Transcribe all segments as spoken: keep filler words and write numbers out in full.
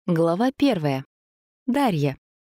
Глава первая. Дарья.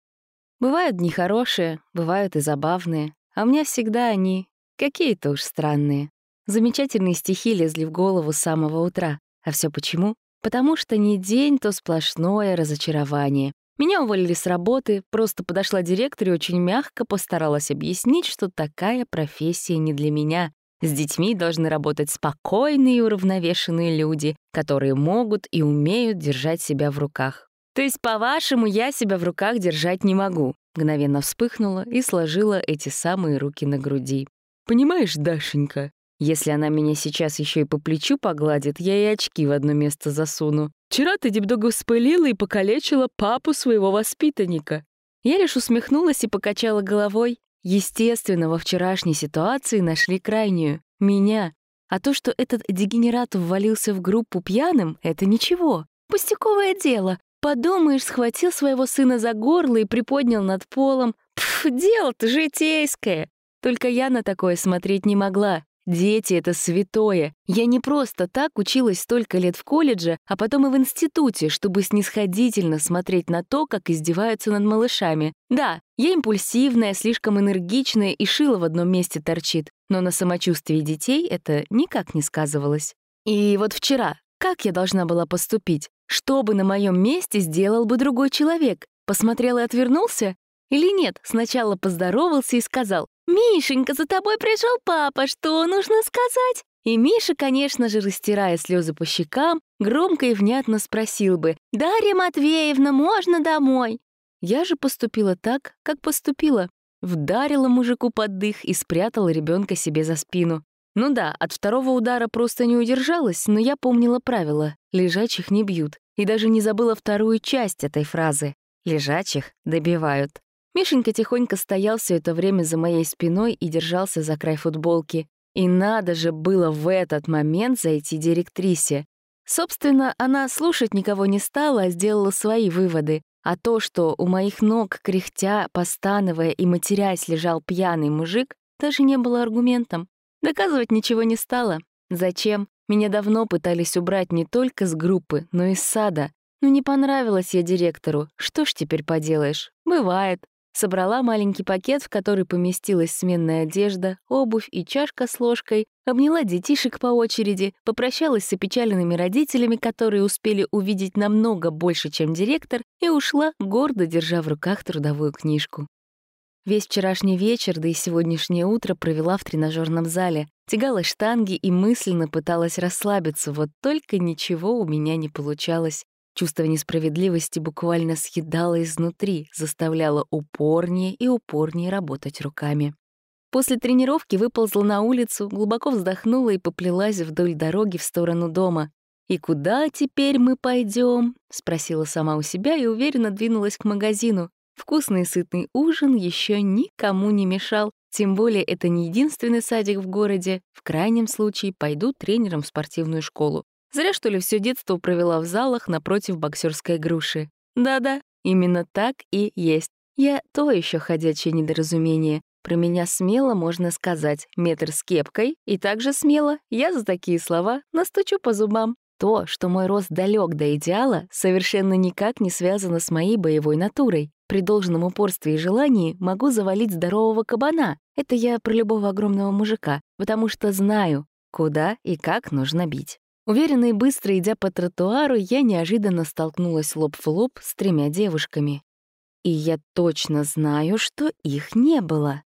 Бывают дни хорошие, бывают и забавные, а у меня всегда они какие-то уж странные. Замечательные стихи лезли в голову с самого утра. А все почему? Потому что не день, то сплошное разочарование. Меня уволили с работы, просто подошла директор и очень мягко постаралась объяснить, что такая профессия не для меня. С детьми должны работать спокойные и уравновешенные люди, которые могут и умеют держать себя в руках. То есть, по-вашему, я себя в руках держать не могу? Мгновенно вспыхнула и сложила эти самые руки на груди. Понимаешь, Дашенька, если она меня сейчас еще и по плечу погладит, я и очки в одно место засуну. Вчера ты немного вспылила и покалечила папу своего воспитанника. Я лишь усмехнулась и покачала головой. Естественно, во вчерашней ситуации нашли крайнюю — меня. А то, что этот дегенерат ввалился в группу пьяным, — это ничего. Пустяковое дело. Подумаешь, схватил своего сына за горло и приподнял над полом. Пф, дело-то житейское. Только я на такое смотреть не могла. Дети — это святое. Я не просто так училась столько лет в колледже, а потом и в институте, чтобы снисходительно смотреть на то, как издеваются над малышами. Да, я импульсивная, слишком энергичная и шило в одном месте торчит, но на самочувствии детей это никак не сказывалось. И вот вчера, как я должна была поступить? Что бы на моем месте сделал бы другой человек? Посмотрел и отвернулся? Или нет, сначала поздоровался и сказал: «Мишенька, за тобой пришел папа, что нужно сказать?» И Миша, конечно же, растирая слезы по щекам, громко и внятно спросил бы: «Дарья Матвеевна, можно домой?» Я же поступила так, как поступила. Вдарила мужику под дых и спрятала ребенка себе за спину. Ну да, от второго удара просто не удержалась, но я помнила правило: лежачих не бьют. И даже не забыла вторую часть этой фразы: лежачих добивают. Мишенька тихонько стоял все это время за моей спиной и держался за край футболки. И надо же было в этот момент зайти директрисе. Собственно, она слушать никого не стала, а сделала свои выводы. А то, что у моих ног, кряхтя, постановая и матерясь, лежал пьяный мужик, даже не было аргументом. Доказывать ничего не стала. Зачем? Меня давно пытались убрать не только с группы, но и с сада. Ну не понравилась я директору. Что ж теперь поделаешь? Бывает. Собрала маленький пакет, в который поместилась сменная одежда, обувь и чашка с ложкой, обняла детишек по очереди, попрощалась с опечаленными родителями, которые успели увидеть намного больше, чем директор, и ушла, гордо держа в руках трудовую книжку. Весь вчерашний вечер, да и сегодняшнее утро провела в тренажерном зале, тягала штанги и мысленно пыталась расслабиться, вот только ничего у меня не получалось. Чувство несправедливости буквально съедало изнутри, заставляло упорнее и упорнее работать руками. После тренировки выползла на улицу, глубоко вздохнула и поплелась вдоль дороги в сторону дома. «И куда теперь мы пойдем?» — спросила сама у себя и уверенно двинулась к магазину. Вкусный и сытный ужин еще никому не мешал, тем более это не единственный садик в городе. В крайнем случае пойду тренером в спортивную школу. Зря, что ли, все детство провела в залах напротив боксерской груши. Да-да, именно так и есть. Я то еще ходячее недоразумение. Про меня смело можно сказать метр с кепкой, и также смело я за такие слова настучу по зубам. То, что мой рост далек до идеала, совершенно никак не связано с моей боевой натурой. При должном упорстве и желании могу завалить здорового кабана. Это я про любого огромного мужика, потому что знаю, куда и как нужно бить. Уверенно и быстро идя по тротуару, я неожиданно столкнулась лоб в лоб с тремя девушками. И я точно знаю, что их не было.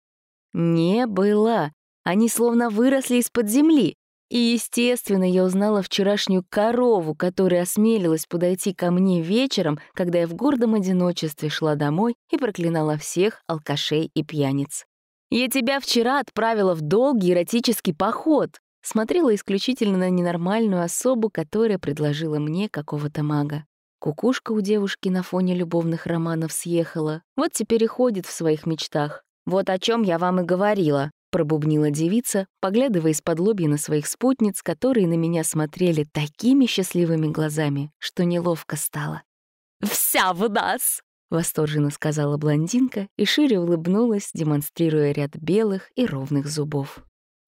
Не было. Они словно выросли из-под земли. И, естественно, я узнала вчерашнюю корову, которая осмелилась подойти ко мне вечером, когда я в гордом одиночестве шла домой и проклинала всех алкашей и пьяниц. «Я тебя вчера отправила в долгий эротический поход», смотрела исключительно на ненормальную особу, которая предложила мне какого-то мага. Кукушка у девушки на фоне любовных романов съехала, вот теперь и ходит в своих мечтах. «Вот о чем я вам и говорила», — пробубнила девица, поглядывая из-под лобья на своих спутниц, которые на меня смотрели такими счастливыми глазами, что неловко стало. «Вся в нас!» — восторженно сказала блондинка и шире улыбнулась, демонстрируя ряд белых и ровных зубов.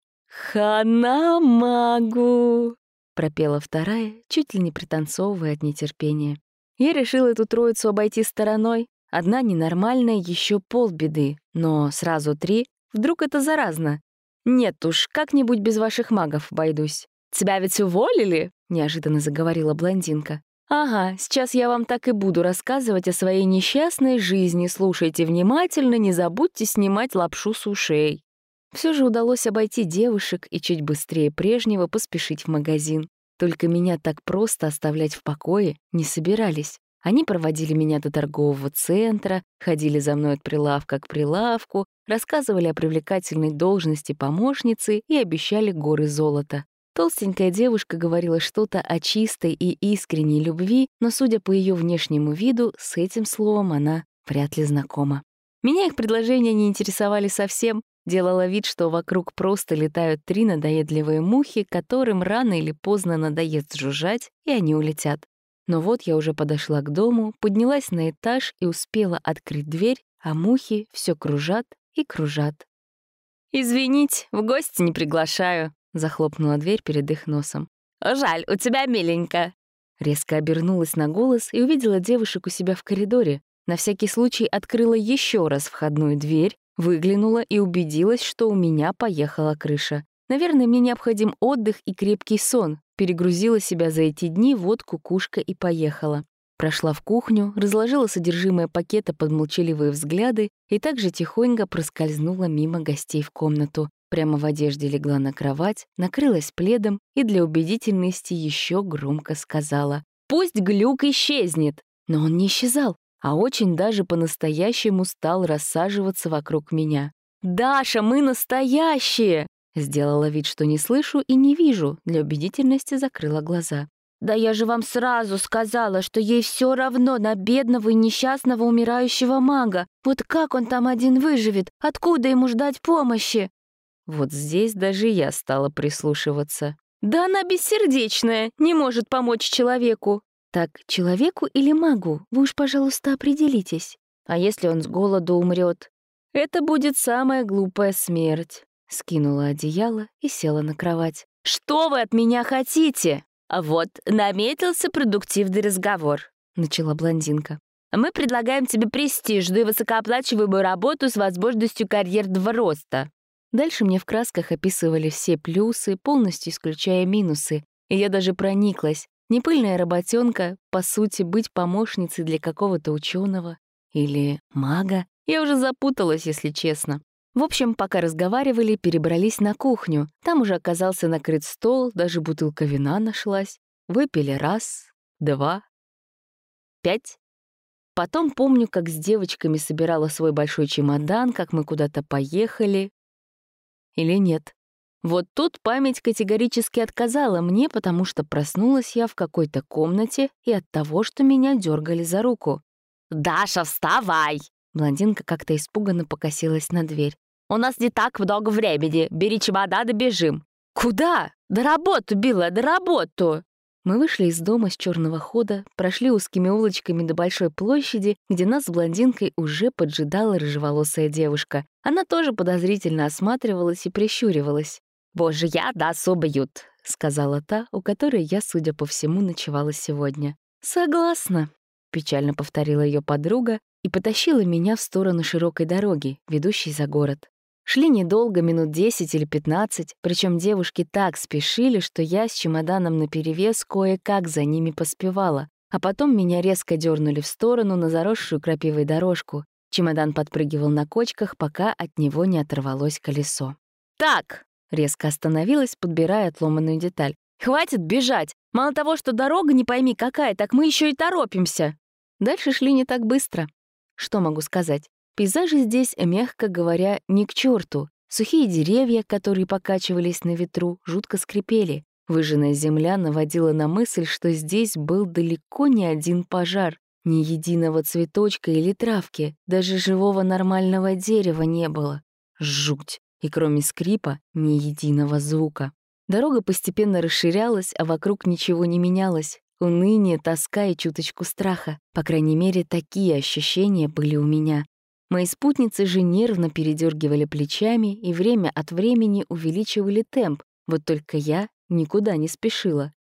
«Хана магу!» — пропела вторая, чуть ли не пританцовывая от нетерпения. Я решила эту троицу обойти стороной. Одна ненормальная, еще полбеды, но сразу три. Вдруг это заразно? Нет уж, как-нибудь без ваших магов обойдусь. «Тебя ведь уволили?» — неожиданно заговорила блондинка. «Ага, сейчас я вам так и буду рассказывать о своей несчастной жизни. Слушайте внимательно, не забудьте снимать лапшу с ушей». Все же удалось обойти девушек и чуть быстрее прежнего поспешить в магазин. Только меня так просто оставлять в покое не собирались. Они проводили меня до торгового центра, ходили за мной от прилавка к прилавку, рассказывали о привлекательной должности помощницы и обещали горы золота. Толстенькая девушка говорила что-то о чистой и искренней любви, но, судя по ее внешнему виду, с этим словом она вряд ли знакома. Меня их предложения не интересовали совсем. Делала вид, что вокруг просто летают три надоедливые мухи, которым рано или поздно надоест жужжать, и они улетят. Но вот я уже подошла к дому, поднялась на этаж и успела открыть дверь, а мухи все кружат и кружат. «Извините, в гости не приглашаю», — захлопнула дверь перед их носом. «Жаль, у тебя миленько». Резко обернулась на голос и увидела девушек у себя в коридоре. На всякий случай открыла еще раз входную дверь, выглянула и убедилась, что у меня поехала крыша. Наверное, мне необходим отдых и крепкий сон. Перегрузила себя за эти дни, вот кукушка и поехала. Прошла в кухню, разложила содержимое пакета под молчаливые взгляды и также тихонько проскользнула мимо гостей в комнату. Прямо в одежде легла на кровать, накрылась пледом и для убедительности еще громко сказала: «Пусть глюк исчезнет!» Но он не исчезал, а очень даже по-настоящему стал рассаживаться вокруг меня. «Даша, мы настоящие!» Сделала вид, что не слышу и не вижу, для убедительности закрыла глаза. «Да я же вам сразу сказала, что ей все равно на бедного и несчастного умирающего мага. Вот как он там один выживет? Откуда ему ждать помощи?» Вот здесь даже я стала прислушиваться. «Да она бессердечная, не может помочь человеку». «Так, человеку или магу? Вы уж, пожалуйста, определитесь. А если он с голоду умрет?» «Это будет самая глупая смерть». Скинула одеяло и села на кровать. «Что вы от меня хотите?» «А вот наметился продуктивный разговор», — начала блондинка. «Мы предлагаем тебе престижную и высокооплачиваемую работу с возможностью карьерного роста». Дальше мне в красках описывали все плюсы, полностью исключая минусы, и я даже прониклась. Непыльная работенка, по сути, быть помощницей для какого-то ученого или мага. Я уже запуталась, если честно. В общем, пока разговаривали, перебрались на кухню. Там уже оказался накрыт стол, даже бутылка вина нашлась. Выпили раз, два, пять. Потом помню, как с девочками собирала свой большой чемодан, как мы куда-то поехали. Или нет? Вот тут память категорически отказала мне, потому что проснулась я в какой-то комнате и от того, что меня дергали за руку. «Даша, вставай!» Блондинка как-то испуганно покосилась на дверь. «У нас не так много времени. Бери чемодан и бежим». «Куда? Да работу, Билла, да работу!» Мы вышли из дома с черного хода, прошли узкими улочками до большой площади, где нас с блондинкой уже поджидала рыжеволосая девушка. Она тоже подозрительно осматривалась и прищуривалась. «Боже, я да особо ют», — сказала та, у которой я, судя по всему, ночевала сегодня. «Согласна», — печально повторила ее подруга и потащила меня в сторону широкой дороги, ведущей за город. Шли недолго, минут десять или пятнадцать, причем девушки так спешили, что я с чемоданом наперевес кое-как за ними поспевала, а потом меня резко дернули в сторону на заросшую крапивой дорожку. Чемодан подпрыгивал на кочках, пока от него не оторвалось колесо. «Так!» — резко остановилась, подбирая отломанную деталь. «Хватит бежать! Мало того, что дорога не пойми какая, так мы еще и торопимся!» Дальше шли не так быстро. Что могу сказать? Пейзажи здесь, мягко говоря, ни к черту. Сухие деревья, которые покачивались на ветру, жутко скрипели. Выжженная земля наводила на мысль, что здесь был далеко не один пожар. Ни единого цветочка или травки, даже живого нормального дерева не было. Жуть! И кроме скрипа ни единого звука. Дорога постепенно расширялась, а вокруг ничего не менялось. Уныние, тоска и чуточку страха. По крайней мере, такие ощущения были у меня. Мои спутницы же нервно передергивали плечами и время от времени увеличивали темп, вот только я никуда не спешила.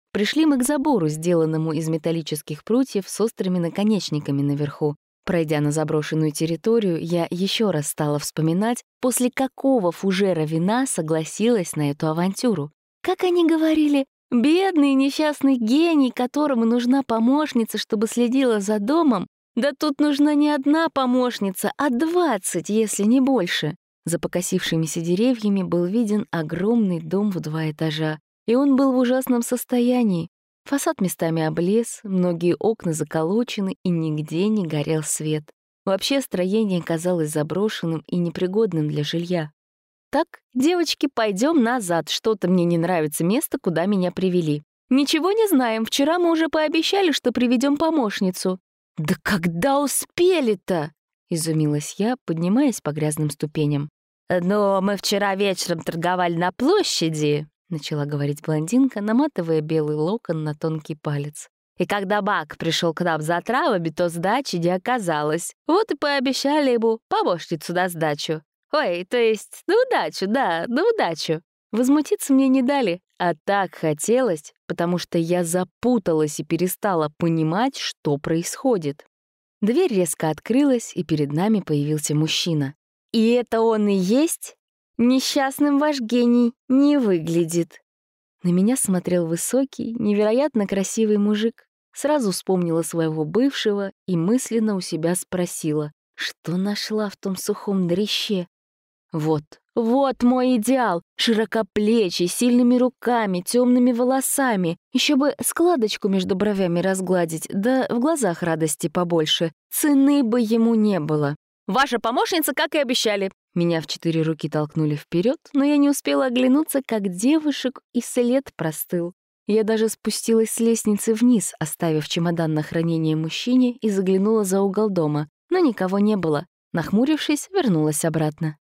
Пришли мы к забору, сделанному из металлических прутьев с острыми наконечниками наверху. Пройдя на заброшенную территорию, я еще раз стала вспоминать, после какого фужера вина согласилась на эту авантюру. Как они говорили, бедный несчастный гений, которому нужна помощница, чтобы следила за домом. Да тут нужна не одна помощница, а двадцать, если не больше. За покосившимися деревьями был виден огромный дом в два этажа, и он был в ужасном состоянии. Фасад местами облез, многие окна заколочены, и нигде не горел свет. Вообще строение казалось заброшенным и непригодным для жилья. «Так, девочки, пойдем назад, что-то мне не нравится место, куда меня привели. Ничего не знаем, вчера мы уже пообещали, что приведем помощницу». «Да когда успели-то?» — изумилась я, поднимаясь по грязным ступеням. «Но мы вчера вечером торговали на площади», — начала говорить блондинка, наматывая белый локон на тонкий палец. «И когда Бак пришел к нам за травами, то сдачи не оказалось. Вот и пообещали ему помощницу на сдачу. Ой, то есть на удачу, да, на удачу». Возмутиться мне не дали, а так хотелось, потому что я запуталась и перестала понимать, что происходит. Дверь резко открылась, и перед нами появился мужчина. «И это он и есть? Несчастным ваш гений не выглядит». На меня смотрел высокий, невероятно красивый мужик. Сразу вспомнила своего бывшего и мысленно у себя спросила, что нашла в том сухом дряще. Вот, вот мой идеал. Широкоплечий, сильными руками, темными волосами. Еще бы складочку между бровями разгладить, да в глазах радости побольше. Цены бы ему не было. «Ваша помощница, как и обещали». Меня в четыре руки толкнули вперед, но я не успела оглянуться, как девушек, и след простыл. Я даже спустилась с лестницы вниз, оставив чемодан на хранение мужчине, и заглянула за угол дома, но никого не было. Нахмурившись, вернулась обратно.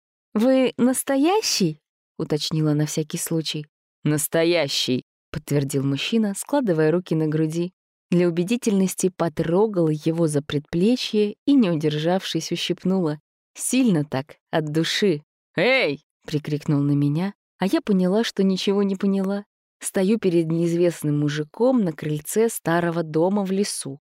«Вы настоящий?» — уточнила на всякий случай. «Настоящий», — подтвердил мужчина, складывая руки на груди. Для убедительности потрогала его за предплечье и, не удержавшись, ущипнула. Сильно так, от души. «Эй!» — прикрикнул на меня, а я поняла, что ничего не поняла. Стою перед неизвестным мужиком на крыльце старого дома в лесу.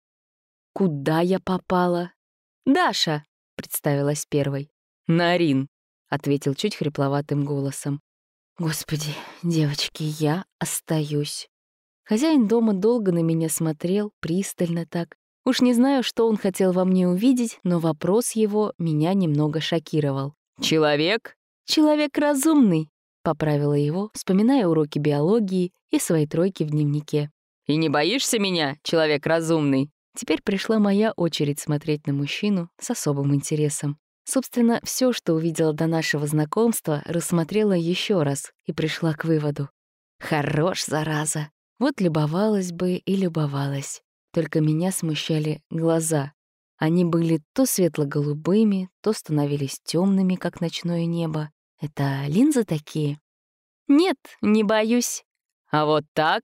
Куда я попала? «Даша!» — представилась первой. «Нарин!» — ответил чуть хрипловатым голосом. «Господи, девочки, я остаюсь». Хозяин дома долго на меня смотрел, пристально так. Уж не знаю, что он хотел во мне увидеть, но вопрос его меня немного шокировал. «Человек?» «Человек разумный», — поправила его, вспоминая уроки биологии и свои тройки в дневнике. «И не боишься меня, человек разумный?» Теперь пришла моя очередь смотреть на мужчину с особым интересом. Собственно, все, что увидела до нашего знакомства, рассмотрела еще раз и пришла к выводу. Хорош, зараза. Вот любовалась бы и любовалась. Только меня смущали глаза. Они были то светло-голубыми, то становились темными, как ночное небо. Это линзы такие? Нет, не боюсь. А вот так?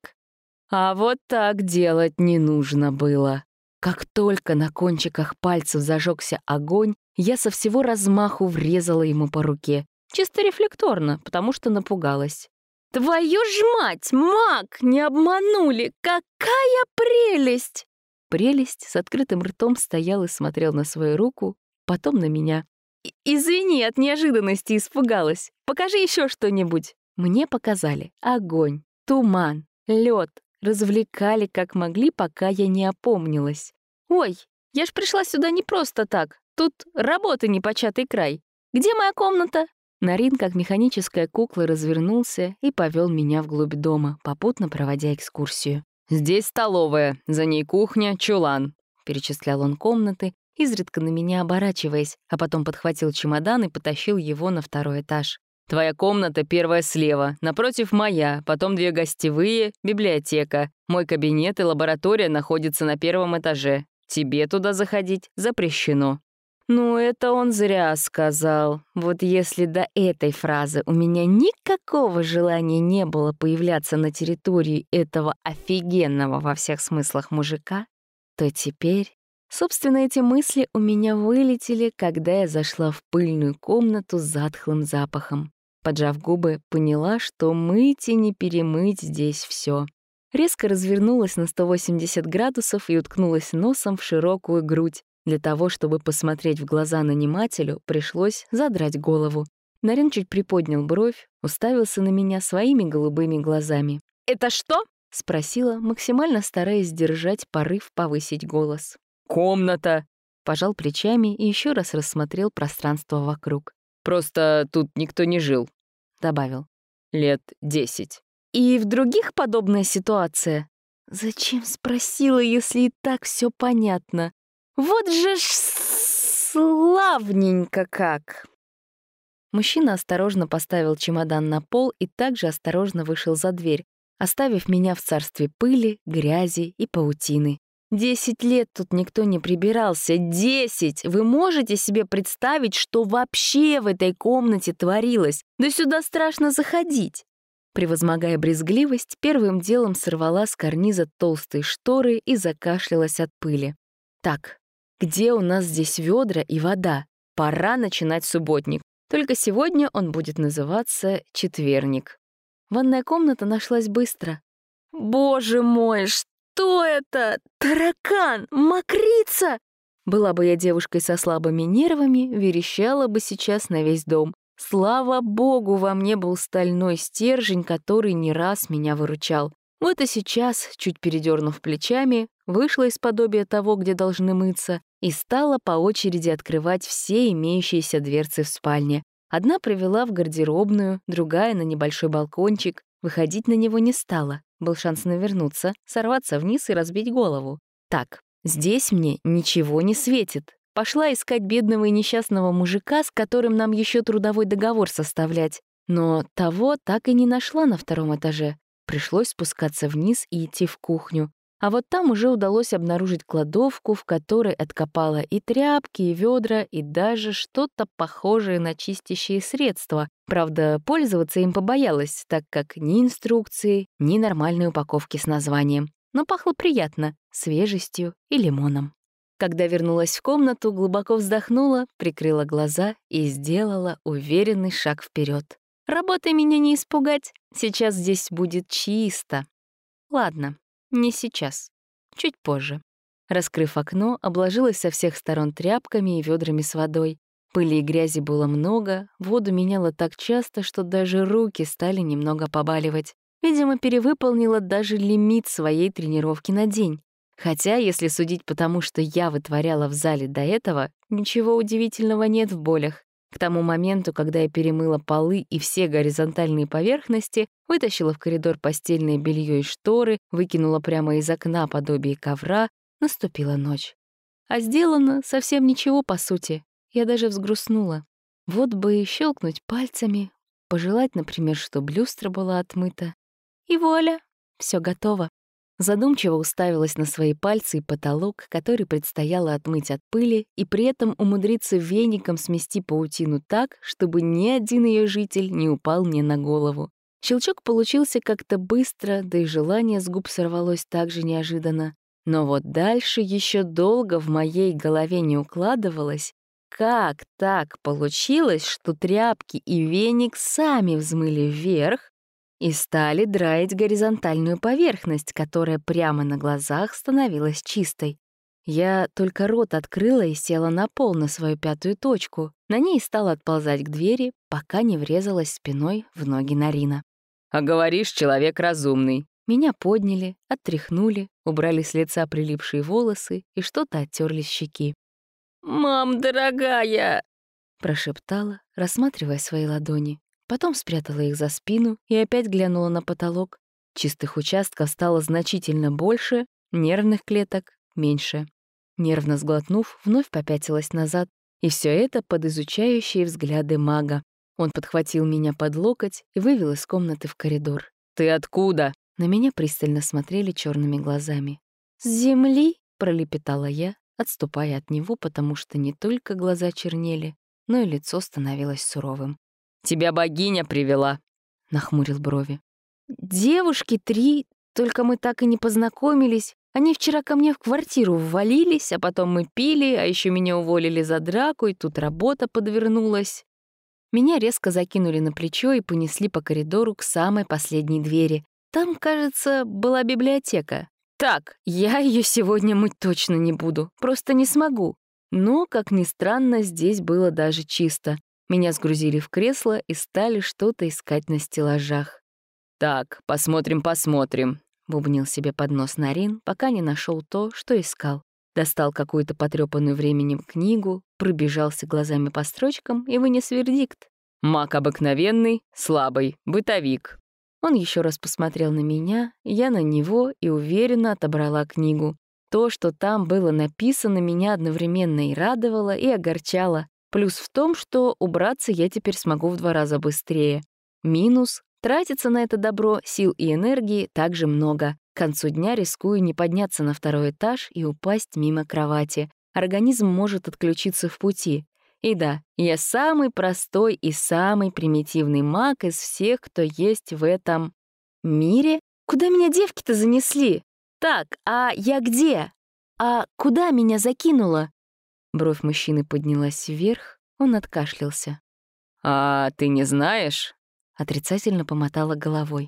А вот так делать не нужно было. Как только на кончиках пальцев зажегся огонь, я со всего размаху врезала ему по руке. Чисто рефлекторно, потому что напугалась. «Твою ж мать, маг! Не обманули! Какая прелесть!» Прелесть с открытым ртом стоял и смотрел на свою руку, потом на меня. «Извини, от неожиданности испугалась. Покажи еще что-нибудь». Мне показали огонь, туман, лед, развлекали как могли, пока я не опомнилась. «Ой, я ж пришла сюда не просто так. Тут работы непочатый край. Где моя комната?» Нарин, как механическая кукла, развернулся и повел меня вглубь дома, попутно проводя экскурсию. «Здесь столовая, за ней кухня, чулан», — перечислял он комнаты, изредка на меня оборачиваясь, а потом подхватил чемодан и потащил его на второй этаж. «Твоя комната первая слева, напротив моя, потом две гостевые, библиотека. Мой кабинет и лаборатория находятся на первом этаже. Тебе туда заходить запрещено». Ну, это он зря сказал. Вот если до этой фразы у меня никакого желания не было появляться на территории этого офигенного во всех смыслах мужика, то теперь... Собственно, эти мысли у меня вылетели, когда я зашла в пыльную комнату с затхлым запахом. Поджав губы, поняла, что мыть и не перемыть здесь все. резко развернулась на сто восемьдесят градусов и уткнулась носом в широкую грудь. Для того, чтобы посмотреть в глаза нанимателю, пришлось задрать голову. Нарин чуть приподнял бровь, уставился на меня своими голубыми глазами. «Это что?» — спросила, максимально стараясь сдержать порыв повысить голос. «Комната!» — пожал плечами и еще раз рассмотрел пространство вокруг. «Просто тут никто не жил», — добавил. «Лет десять». «И в других подобная ситуация?» «Зачем спросила, если и так все понятно? Вот же ж славненько как!» Мужчина осторожно поставил чемодан на пол и также осторожно вышел за дверь, оставив меня в царстве пыли, грязи и паутины. Десять лет тут никто не прибирался. Десять! Вы можете себе представить, что вообще в этой комнате творилось? Да сюда страшно заходить. Превозмогая брезгливость, первым делом сорвала с карниза толстые шторы и закашлялась от пыли. Так, где у нас здесь ведра и вода? Пора начинать субботник. Только сегодня он будет называться четверник. Ванная комната нашлась быстро. «Боже мой, что это? Таракан! Мокрица!» Была бы я девушкой со слабыми нервами, верещала бы сейчас на весь дом. Слава богу, во мне был стальной стержень, который не раз меня выручал. Вот и сейчас, чуть передернув плечами, вышла из подобия того, где должны мыться, и стала по очереди открывать все имеющиеся дверцы в спальне. Одна привела в гардеробную, другая — на небольшой балкончик. Выходить на него не стала. Был шанс навернуться, сорваться вниз и разбить голову. Так, здесь мне ничего не светит. Пошла искать бедного и несчастного мужика, с которым нам еще трудовой договор составлять. Но того так и не нашла на втором этаже. Пришлось спускаться вниз и идти в кухню. А вот там уже удалось обнаружить кладовку, в которой откопала и тряпки, и ведра, и даже что-то похожее на чистящие средства. Правда, пользоваться им побоялась, так как ни инструкции, ни нормальной упаковки с названием. Но пахло приятно, свежестью и лимоном. Когда вернулась в комнату, глубоко вздохнула, прикрыла глаза и сделала уверенный шаг вперед. Работой меня не испугать, сейчас здесь будет чисто. Ладно. Не сейчас. Чуть позже. Раскрыв окно, обложилась со всех сторон тряпками и ведрами с водой. Пыли и грязи было много, воду меняла так часто, что даже руки стали немного побаливать. Видимо, перевыполнила даже лимит своей тренировки на день. Хотя, если судить по тому, что я вытворяла в зале до этого, ничего удивительного нет в болях. К тому моменту, когда я перемыла полы и все горизонтальные поверхности, вытащила в коридор постельное белье и шторы, выкинула прямо из окна подобие ковра, наступила ночь. А сделано совсем ничего, по сути. Я даже взгрустнула. Вот бы и щелкнуть пальцами, пожелать, например, чтобы люстра была отмыта. И вуаля, все готово. Задумчиво уставилась на свои пальцы и потолок, который предстояло отмыть от пыли, и при этом умудриться веником смести паутину так, чтобы ни один ее житель не упал мне на голову. Щелчок получился как-то быстро, да и желание с губ сорвалось так же неожиданно. Но вот дальше еще долго в моей голове не укладывалось, как так получилось, что тряпки и веник сами взмыли вверх, и стали драить горизонтальную поверхность, которая прямо на глазах становилась чистой. Я только рот открыла и села на пол на свою пятую точку. На ней стала отползать к двери, пока не врезалась спиной в ноги Нарина. «А говоришь, человек разумный». Меня подняли, оттряхнули, убрали с лица прилипшие волосы и что-то оттерли с щеки. «Мам, дорогая!» — прошептала, рассматривая свои ладони. Потом спрятала их за спину и опять глянула на потолок. Чистых участков стало значительно больше, нервных клеток — меньше. Нервно сглотнув, вновь попятилась назад, и все это под изучающие взгляды мага. Он подхватил меня под локоть и вывел из комнаты в коридор. «Ты откуда?» На меня пристально смотрели черными глазами. «С земли?» — пролепетала я, отступая от него, потому что не только глаза чернели, но и лицо становилось суровым. «Тебя богиня привела», — нахмурил брови. «Девушки три, только мы так и не познакомились. Они вчера ко мне в квартиру ввалились, а потом мы пили, а еще меня уволили за драку, и тут работа подвернулась». Меня резко закинули на плечо и понесли по коридору к самой последней двери. Там, кажется, была библиотека. Так, я ее сегодня мыть точно не буду, просто не смогу. Но, как ни странно, здесь было даже чисто. Меня сгрузили в кресло и стали что-то искать на стеллажах. «Так, посмотрим, посмотрим», — бубнил себе под нос Нарин, пока не нашел то, что искал. Достал какую-то потрепанную временем книгу, пробежался глазами по строчкам и вынес вердикт. «Маг обыкновенный, слабый, бытовик». Он еще раз посмотрел на меня, я на него и уверенно отобрала книгу. То, что там было написано, меня одновременно и радовало, и огорчало. Плюс в том, что убраться я теперь смогу в два раза быстрее. Минус — тратиться на это добро сил и энергии также много. К концу дня рискую не подняться на второй этаж и упасть мимо кровати. Организм может отключиться в пути. И да, я самый простой и самый примитивный маг из всех, кто есть в этом мире. Куда меня девки-то занесли? Так, а я где? А куда меня закинуло? Бровь мужчины поднялась вверх, он откашлялся. «А ты не знаешь?» Отрицательно помотала головой.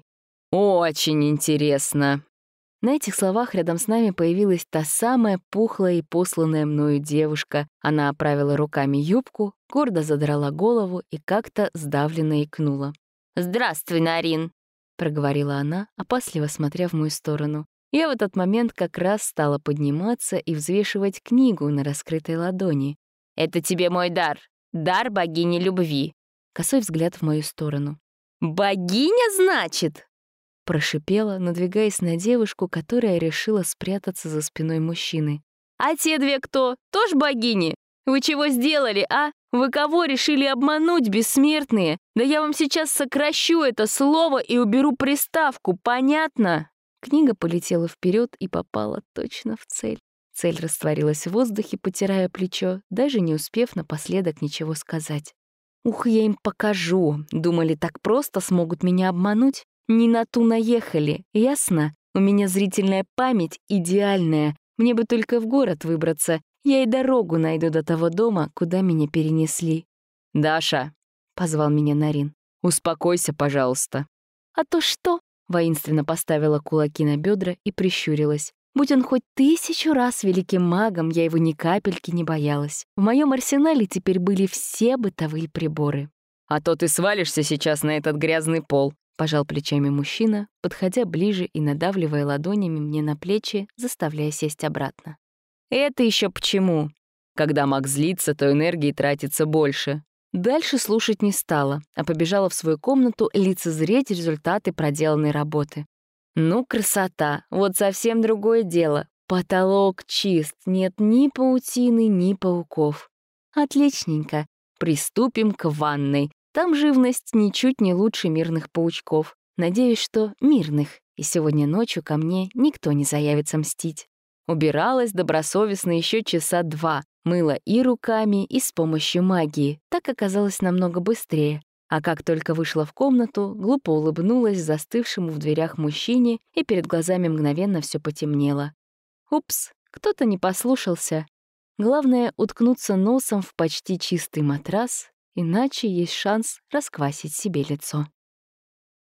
«Очень интересно». На этих словах рядом с нами появилась та самая пухлая и посланная мною девушка. Она оправила руками юбку, гордо задрала голову и как-то сдавленно икнула. «Здравствуй, Нарин», — проговорила она, опасливо смотря в мою сторону. Я в этот момент как раз стала подниматься и взвешивать книгу на раскрытой ладони. «Это тебе мой дар. Дар богини любви». Косой взгляд в мою сторону. «Богиня, значит?» Прошипела, надвигаясь на девушку, которая решила спрятаться за спиной мужчины. «А те две кто? Тоже богини? Вы чего сделали, а? Вы кого решили обмануть, бессмертные? Да я вам сейчас сокращу это слово и уберу приставку, понятно?» Книга полетела вперед и попала точно в цель. Цель растворилась в воздухе, потирая плечо, даже не успев напоследок ничего сказать. «Ух, я им покажу! Думали, так просто смогут меня обмануть? Не на ту наехали, ясно? У меня зрительная память идеальная. Мне бы только в город выбраться. Я и дорогу найду до того дома, куда меня перенесли». «Даша!» — позвал меня Нарин. «Успокойся, пожалуйста». «А то что?» — воинственно поставила кулаки на бедра и прищурилась. Будь он хоть тысячу раз великим магом, я его ни капельки не боялась. В моем арсенале теперь были все бытовые приборы. «А то ты свалишься сейчас на этот грязный пол», — пожал плечами мужчина, подходя ближе и надавливая ладонями мне на плечи, заставляя сесть обратно. «Это еще почему?» «Когда маг злится, то энергии тратится больше». Дальше слушать не стала, а побежала в свою комнату лицезреть результаты проделанной работы. Ну, красота, вот совсем другое дело. Потолок чист, нет ни паутины, ни пауков. Отличненько. Приступим к ванной. Там живность ничуть не лучше мирных паучков. Надеюсь, что мирных, и сегодня ночью ко мне никто не заявится мстить. Убиралась добросовестно еще часа два, мыла и руками, и с помощью магии. Так оказалось намного быстрее. А как только вышла в комнату, глупо улыбнулась застывшему в дверях мужчине, и перед глазами мгновенно все потемнело. Упс, кто-то не послушался. Главное — уткнуться носом в почти чистый матрас, иначе есть шанс расквасить себе лицо.